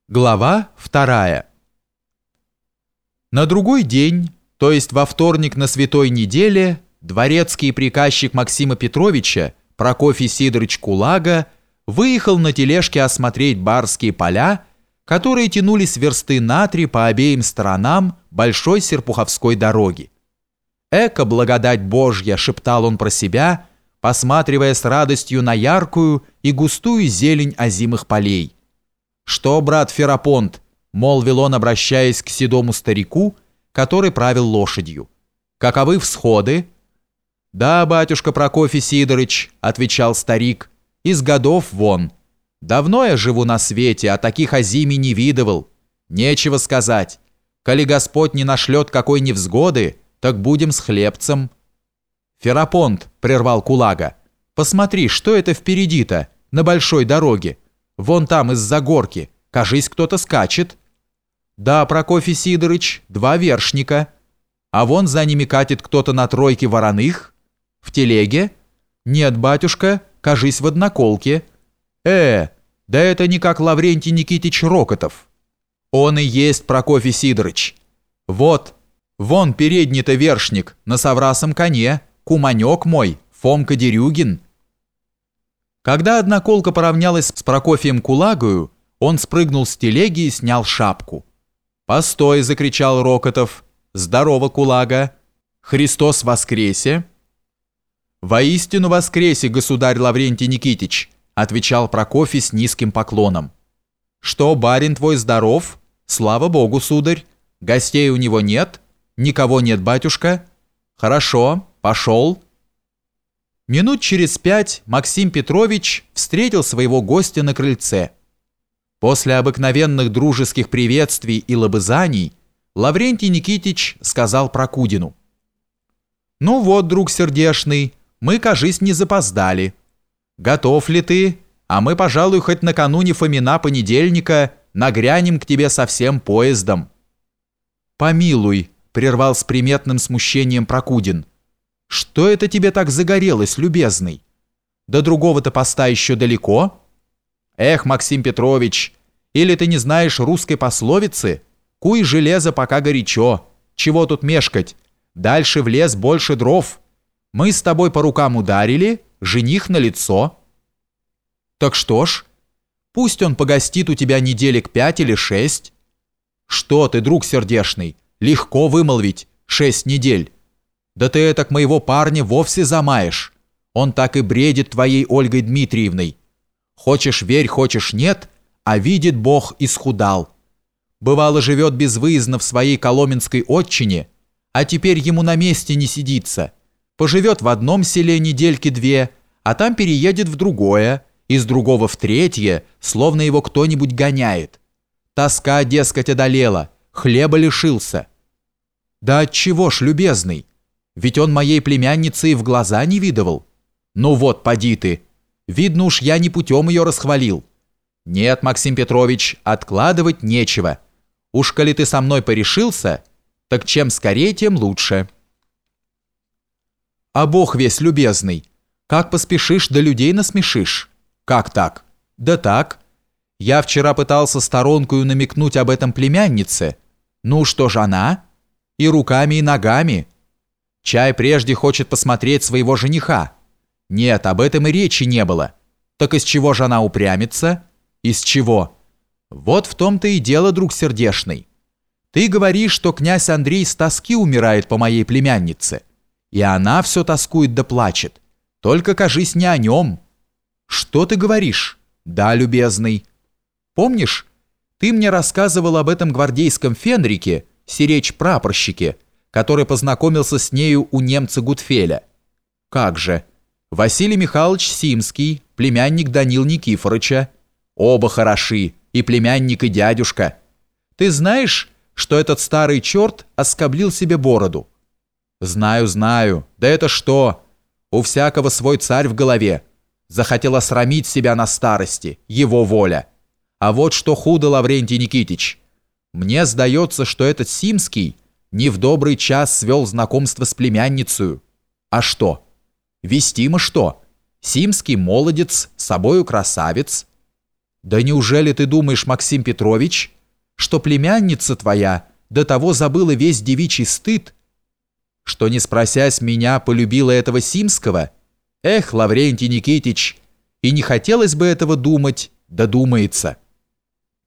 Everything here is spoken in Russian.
Глава 2. На другой день, то есть во вторник на Святой неделе, дворецкий приказчик Максима Петровича, Прокофий Сидорыч Кулага, выехал на тележке осмотреть барские поля, которые тянулись версты на 3 по обеим сторонам большой Серпуховской дороги. «Эка, благодать Божья!» — шептал он про себя, посматривая с радостью на яркую и густую зелень озимых полей. «Что, брат Ферапонт?» — молвил он, обращаясь к седому старику, который правил лошадью. «Каковы всходы?» «Да, батюшка Прокофий Сидорыч», — отвечал старик, — «из годов вон. Давно я живу на свете, а таких озимий не видывал. Нечего сказать. Коли Господь не нашлет какой невзгоды, так будем с хлебцем». «Ферапонт», — прервал Кулага, — «посмотри, что это впереди-то, на большой дороге. Вон там из-за горки, кажись, кто-то скачет». «Да, Прокофий Сидорыч, 2 вершника. А вон за ними катит кто-то на тройке вороных. В телеге? Нет, батюшка, кажись, в одноколке. Да это не как Лаврентий Никитич Рокотов. Он и есть Прокофий Сидорыч. Вот, вон передний-то вершник на соврасом коне, куманек мой, Фомка Дерюгин». Когда одноколка поравнялась с Прокофием Кулагою, он спрыгнул с телеги и снял шапку. «Постой!» — закричал Рокотов. «Здорово, Кулага! Христос воскресе!» «Воистину воскресе, государь Лаврентий Никитич!» — отвечал Прокофий с низким поклоном. «Что, барин твой здоров? Слава Богу, сударь! Гостей у него нет? Никого нет, батюшка? Хорошо, пошел!» Минут через 5 Максим Петрович встретил своего гостя на крыльце. После обыкновенных дружеских приветствий и лобызаний Лаврентий Никитич сказал Прокудину: «Ну вот, друг сердешный, мы, кажись, не запоздали. Готов ли ты? А мы, пожалуй, хоть накануне Фомина понедельника нагрянем к тебе со всем поездом». «Помилуй», — прервал с приметным смущением Прокудин, — «что это тебе так загорелось, любезный? До другого-то поста еще далеко?» «Эх, Максим Петрович, или ты не знаешь русской пословицы? Куй железо, пока горячо. Чего тут мешкать? Дальше в лес больше дров. Мы с тобой по рукам ударили, жених налицо». «Так что ж, пусть он погостит у тебя неделек 5 или 6. «Что ты, друг сердешный, легко вымолвить 6 недель. Да ты этак моего парня вовсе замаешь. Он так и бредит твоей Ольгой Дмитриевной. Хочешь верь, хочешь нет, а видит Бог, исхудал. Бывало, живет безвыездно в своей коломенской отчине, а теперь ему на месте не сидится. Поживет в одном селе недельки 2, а там переедет в другое, из другого в третье, словно его кто-нибудь гоняет. Тоска, дескать, одолела, хлеба лишился». «Да отчего ж, любезный? Ведь он моей племяннице и в глаза не видывал. Ну вот, поди ты. Видно уж, я не путем ее расхвалил. Нет, Максим Петрович, откладывать нечего. Уж коли ты со мной порешился, так чем скорее, тем лучше». «А Бог весь любезный, как поспешишь, да людей насмешишь». «Как так?» «Да так. Я вчера пытался сторонкою намекнуть об этом племяннице. Ну что ж она? И руками, и ногами. Чай прежде хочет посмотреть своего жениха. Нет, об этом и речи не было. Так из чего же она упрямится? Из чего? Вот в том-то и дело, друг сердешный. Ты говоришь, что князь Андрей с тоски умирает по моей племяннице. И она все тоскует да плачет. Только, кажись, не о нем». «Что ты говоришь?» «Да, любезный. Помнишь, ты мне рассказывал об этом гвардейском фенрике, сиречь-прапорщике, который познакомился с нею у немца Гутфеля?» «Как же? Василий Михайлович Симский, племянник Данил Никифорыча. Оба хороши, и племянник, и дядюшка. Ты знаешь, что этот старый черт оскоблил себе бороду?» «Знаю, знаю. Да это что? У всякого свой царь в голове. Захотел осрамить себя на старости, его воля. А вот что худо, Лаврентий Никитич. Мне сдается, что этот Симский не в добрый час свел знакомство с племянницей. А что? Вестимо что? Симский молодец, собою красавец. Да неужели ты думаешь, Максим Петрович, что племянница твоя до того забыла весь девичий стыд, что, не спросясь меня, полюбила этого Симского? Эх, Лаврентий Никитич, и не хотелось бы этого думать, да думается».